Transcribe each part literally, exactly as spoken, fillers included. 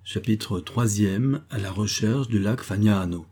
Chapitre troisième. À la recherche du lac Fagnano.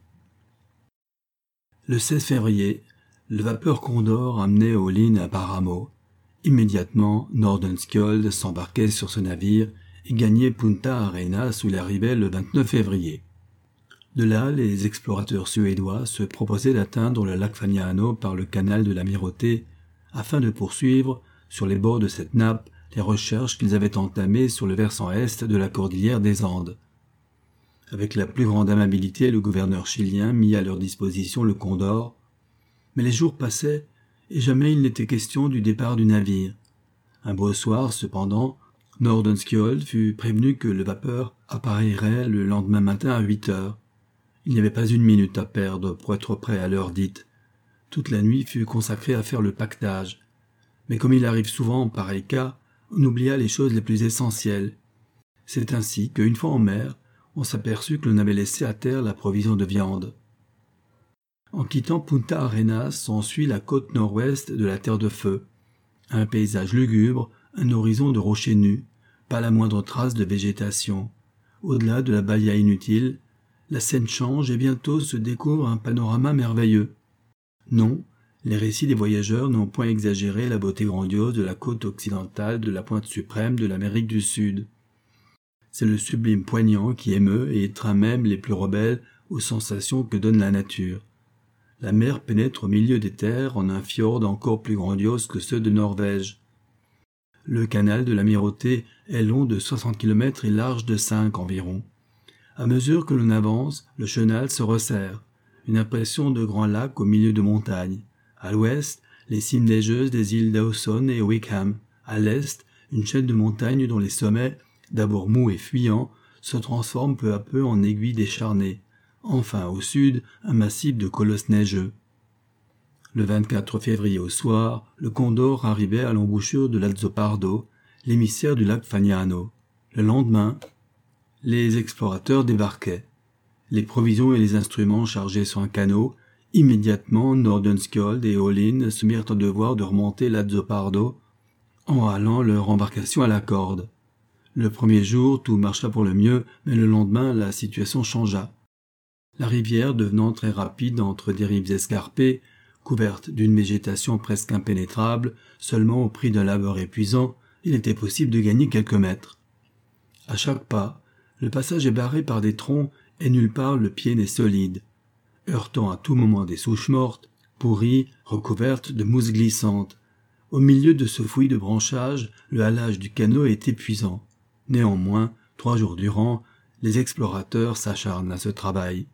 Le seize février, le vapeur Condor amenait Olin à Paramo. Immédiatement, Nordenskjöld s'embarquait sur ce navire et gagnait Punta Arenas où il arrivait le vingt-neuf février. De là, les explorateurs suédois se proposaient d'atteindre le lac Fagnano par le canal de l'Amirauté afin de poursuivre, sur les bords de cette nappe, les recherches qu'ils avaient entamées sur le versant est de la cordillère des Andes. Avec la plus grande amabilité, le gouverneur chilien mit à leur disposition le Condor, mais les jours passaient et jamais il n'était question du départ du navire. Un beau soir, cependant, Nordenskjöld fut prévenu que le vapeur apparaîtrait le lendemain matin à huit heures. Il n'y avait pas une minute à perdre pour être prêt à l'heure dite. Toute la nuit fut consacrée à faire le pactage. Mais comme il arrive souvent en pareil cas, on oublia les choses les plus essentielles. C'est ainsi qu'une fois en mer, on s'aperçut que l'on avait laissé à terre la provision de viande. En quittant Punta Arenas, on suit la côte nord-ouest de la Terre de Feu. Un paysage lugubre, un horizon de rochers nus, pas la moindre trace de végétation. Au-delà de la bahia inutile, la scène change et bientôt se découvre un panorama merveilleux. Non, les récits des voyageurs n'ont point exagéré la beauté grandiose de la côte occidentale de la pointe suprême de l'Amérique du Sud. C'est le sublime poignant qui émeut et étreint même les plus rebelles aux sensations que donne la nature. La mer pénètre au milieu des terres en un fjord encore plus grandiose que ceux de Norvège. Le canal de l'Amirauté est long de soixante kilomètres et large de cinq environ. À mesure que l'on avance, le chenal se resserre, une impression de grand lac au milieu de montagnes. À l'ouest, les cimes neigeuses des îles Dawson et Wickham. À l'est, une chaîne de montagnes dont les sommets, d'abord mous et fuyants, se transforment peu à peu en aiguilles décharnées. Enfin, au sud, un massif de colosses neigeux. Le vingt-quatre février au soir, le Condor arrivait à l'embouchure de l'Azzopardo, l'émissaire du lac Fagnano. Le lendemain, les explorateurs débarquaient. Les provisions et les instruments chargés sur un canot. Immédiatement, Nordenskjöld et Olin se mirent en devoir de remonter l'Azzopardo en halant leur embarcation à la corde. Le premier jour, tout marcha pour le mieux, mais le lendemain, la situation changea. La rivière, devenant très rapide entre des rives escarpées, couverte d'une végétation presque impénétrable, seulement au prix d'un labeur épuisant, il était possible de gagner quelques mètres. À chaque pas, le passage est barré par des troncs et nulle part le pied n'est solide, heurtant à tout moment des souches mortes, pourries, recouvertes de mousse glissante. Au milieu de ce fouillis de branchages, le halage du canot est épuisant. Néanmoins, trois jours durant, les explorateurs s'acharnent à ce travail.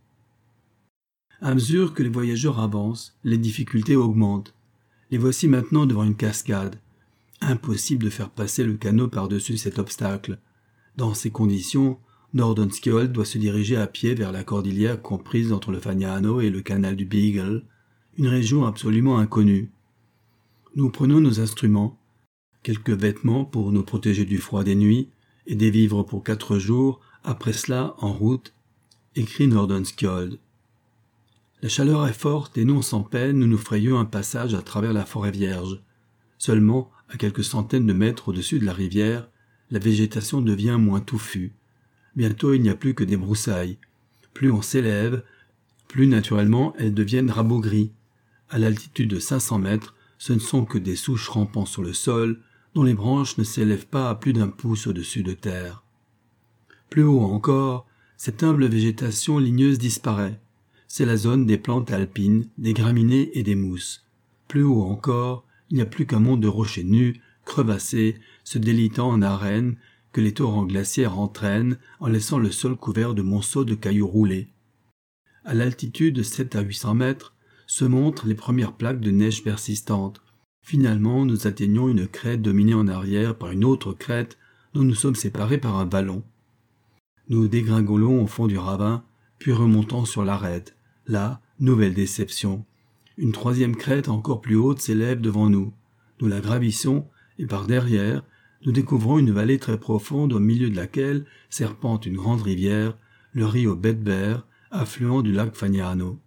À mesure que les voyageurs avancent, les difficultés augmentent. Les voici maintenant devant une cascade. Impossible de faire passer le canot par-dessus cet obstacle. Dans ces conditions, Nordenskjöld doit se diriger à pied vers la cordillère comprise entre le Fagnano et le canal du Beagle, une région absolument inconnue. Nous prenons nos instruments, quelques vêtements pour nous protéger du froid des nuits, et des vivres pour quatre jours, après cela, en route, écrit Nordenskjöld. La chaleur est forte et non sans peine nous nous frayons un passage à travers la forêt vierge. Seulement, à quelques centaines de mètres au-dessus de la rivière, la végétation devient moins touffue. Bientôt il n'y a plus que des broussailles. Plus on s'élève, plus naturellement elles deviennent rabougries. À l'altitude de cinq cents mètres, ce ne sont que des souches rampant sur le sol, dont les branches ne s'élèvent pas à plus d'un pouce au-dessus de terre. Plus haut encore, cette humble végétation ligneuse disparaît. C'est la zone des plantes alpines, des graminées et des mousses. Plus haut encore, il n'y a plus qu'un monde de rochers nus, crevassés, se délitant en arènes, que les torrents glaciaires entraînent en laissant le sol couvert de monceaux de cailloux roulés. À l'altitude de sept à huit cents mètres, se montrent les premières plaques de neige persistantes. Finalement, nous atteignons une crête dominée en arrière par une autre crête dont nous sommes séparés par un vallon. Nous dégringolons au fond du ravin, puis remontons sur l'arête. Là, nouvelle déception. Une troisième crête encore plus haute s'élève devant nous. Nous la gravissons, et par derrière, nous découvrons une vallée très profonde au milieu de laquelle serpente une grande rivière, le Rio Bedber, affluent du lac Fagnano.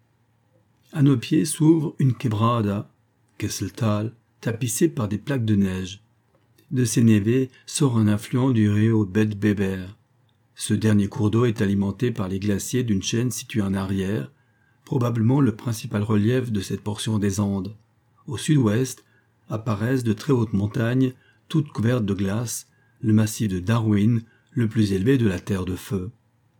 À nos pieds s'ouvre une quebrada, Kesseltal, tapissée par des plaques de neige. De ces névés sort un affluent du Rio Bedbeber. Ce dernier cours d'eau est alimenté par les glaciers d'une chaîne située en arrière, probablement le principal relief de cette portion des Andes. Au sud-ouest apparaissent de très hautes montagnes, toutes couvertes de glace, le massif de Darwin, le plus élevé de la Terre de Feu.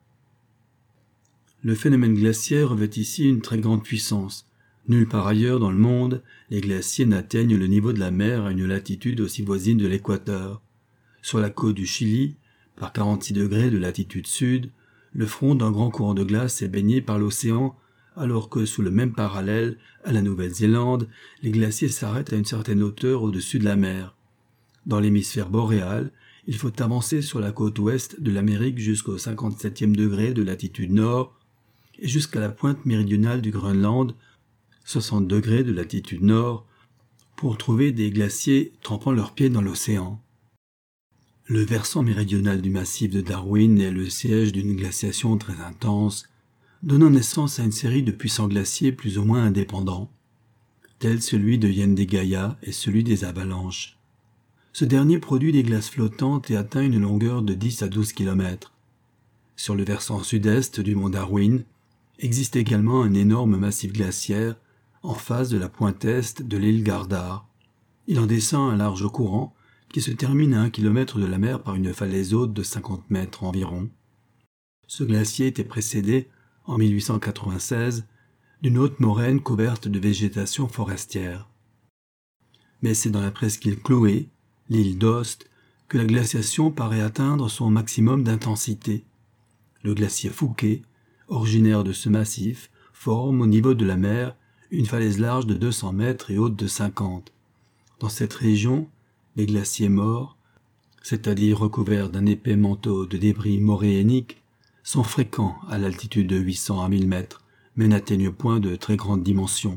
Le phénomène glaciaire revêt ici une très grande puissance. Nulle part ailleurs dans le monde, les glaciers n'atteignent le niveau de la mer à une latitude aussi voisine de l'équateur. Sur la côte du Chili, par quarante-six degrés de latitude sud, le front d'un grand courant de glace est baigné par l'océan, alors que sous le même parallèle, à la Nouvelle-Zélande, les glaciers s'arrêtent à une certaine hauteur au-dessus de la mer. Dans l'hémisphère boréal, il faut avancer sur la côte ouest de l'Amérique jusqu'au cinquante-septième degré de latitude nord et jusqu'à la pointe méridionale du Groenland, soixante degrés de latitude nord, pour trouver des glaciers trempant leurs pieds dans l'océan. Le versant méridional du massif de Darwin est le siège d'une glaciation très intense, donnant naissance à une série de puissants glaciers plus ou moins indépendants, tels celui de Yendegaia et celui des avalanches. Ce dernier produit des glaces flottantes et atteint une longueur de dix à douze kilomètres. Sur le versant sud-est du mont Darwin, existe également un énorme massif glaciaire en face de la pointe est de l'île Gardar. Il en descend un large courant qui se termine à un kilomètre de la mer par une falaise haute de cinquante mètres environ. Ce glacier était précédé, en mille huit cent quatre-vingt-seize, d'une haute moraine couverte de végétation forestière. Mais c'est dans la presqu'île Chloé, l'île d'Ost, que la glaciation paraît atteindre son maximum d'intensité. Le glacier Fouquet, originaire de ce massif, forme au niveau de la mer une falaise large de deux cents mètres et haute de cinquante. Dans cette région, les glaciers morts, c'est-à-dire recouverts d'un épais manteau de débris moréniques, sont fréquents à l'altitude de huit cents à mille mètres, mais n'atteignent point de très grandes dimensions.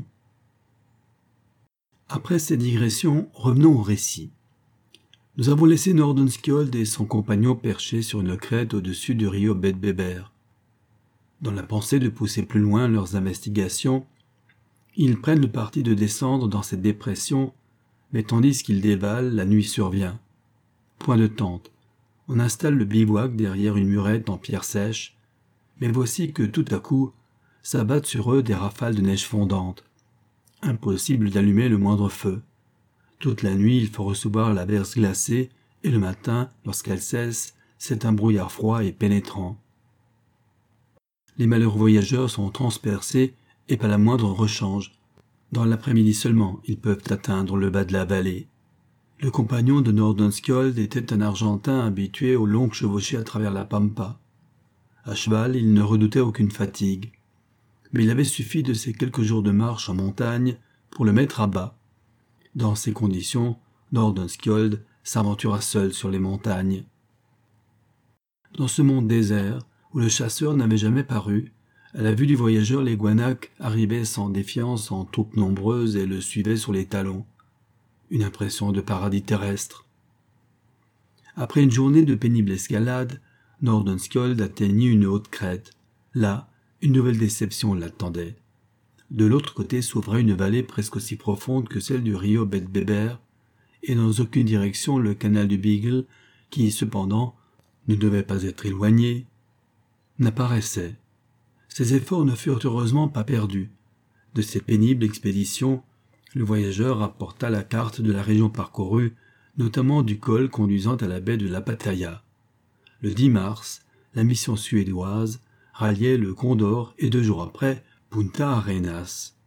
Après ces digressions, revenons au récit. Nous avons laissé Nordenskjöld et son compagnon perchés sur une crête au-dessus du rio Bedbeber. Dans la pensée de pousser plus loin leurs investigations, ils prennent le parti de descendre dans cette dépression, mais tandis qu'ils dévalent, la nuit survient. Point de tente. On installe le bivouac derrière une murette en pierre sèche, mais voici que tout à coup s'abattent sur eux des rafales de neige fondante. Impossible d'allumer le moindre feu. Toute la nuit, il faut recevoir la verse glacée, et le matin, lorsqu'elle cesse, c'est un brouillard froid et pénétrant. Les malheureux voyageurs sont transpercés et pas la moindre rechange. Dans l'après-midi seulement, ils peuvent atteindre le bas de la vallée. Le compagnon de Nordenskjöld était un Argentin habitué aux longues chevauchées à travers la pampa. À cheval, il ne redoutait aucune fatigue. Mais il avait suffi de ces quelques jours de marche en montagne pour le mettre à bas. Dans ces conditions, Nordenskjöld s'aventura seul sur les montagnes. Dans ce monde désert, où le chasseur n'avait jamais paru, à la vue du voyageur, les guanaques arrivaient sans défiance en troupes nombreuses et le suivaient sur les talons. Une impression de paradis terrestre. Après une journée de pénible escalade, Nordenskjöld atteignit une haute crête. Là, une nouvelle déception l'attendait. De l'autre côté s'ouvrait une vallée presque aussi profonde que celle du rio Bedbeber, et dans aucune direction le canal du Beagle, qui, cependant, ne devait pas être éloigné, n'apparaissait. Ses efforts ne furent heureusement pas perdus. De cette pénible expédition, le voyageur rapporta la carte de la région parcourue, notamment du col conduisant à la baie de la Pattaya. Le dix mars, la mission suédoise ralliait le Condor et deux jours après, Punta Arenas.